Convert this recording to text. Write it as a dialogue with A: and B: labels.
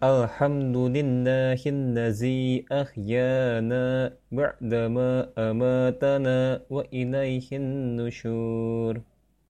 A: الحمد لله الذي أحيانا بعدما أماتنا وإليه النشور